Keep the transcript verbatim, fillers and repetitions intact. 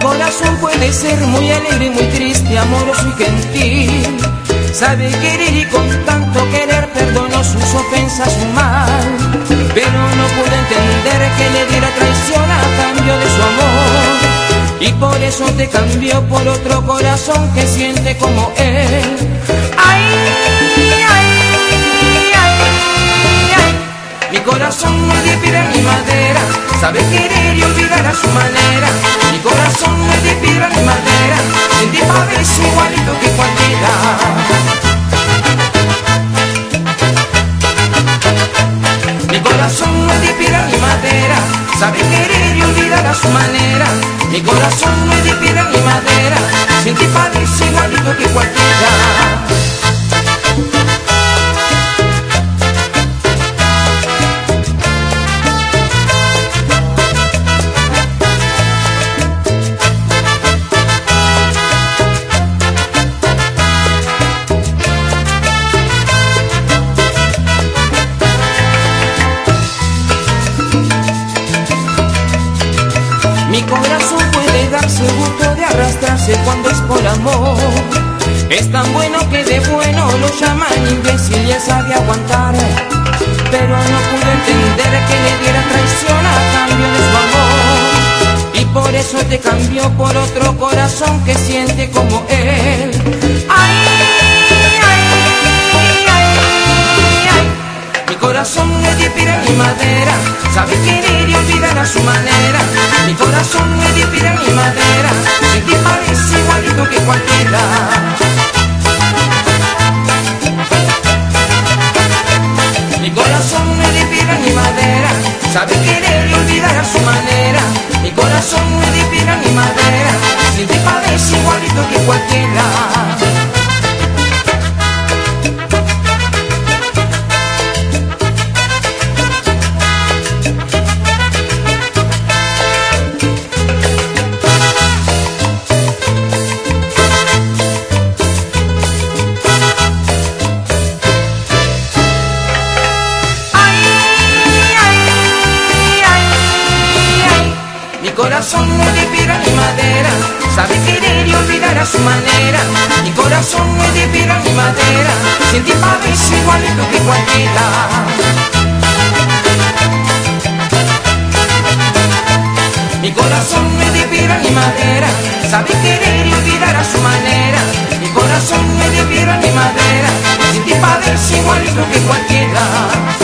corazón puede ser muy alegre, muy triste, amoroso y gentil. Sabe querer y con tanto querer perdonó sus ofensas, su mal. Pero no pudo entender que le diera traición a cambio de su amor. Y por eso te cambió por otro corazón que siente como él. Ay, ay, ay, ay. Mi corazón no es de piedra ni madera, sabe querer y olvidar a su manera. Mi corazón no es de piedra ni madera, sin ti parece igualito que cualquiera. Mi corazón no es de piedra ni madera, sabe querer y olvidar a su manera. Mi corazón no es de piedra ni madera, sin ti parece igualito que cualquiera. Mi corazón puede darse gusto de arrastrarse cuando es por amor. Es tan bueno que de bueno lo llaman imbécil y él sabe aguantar. Pero no pudo entender que le diera traición a cambio de su amor. Y por eso te cambió por otro corazón que siente como él. Ay, ay, ay, ay. Mi corazón no es de piedra ni madera, sabe querer y olvidar a su manera. Mi corazón no es de piedra ni madera, sin ti parece igualito que cualquiera. Mi corazón no es de piedra ni madera, sabe querer y olvidar a su manera. Mi corazón no es de piedra ni madera, sin ti parece igualito que cualquiera. Mi corazón no es de piedra ni madera, sabe querer y olvidar a su manera. Mi corazón no es de piedra ni madera, sin ti parece igualito que cualquiera. Mi corazón no es de piedra ni madera, sabe querer y olvidar a su manera. Mi corazón no es de piedra ni madera, sin ti parece igualito que cualquiera.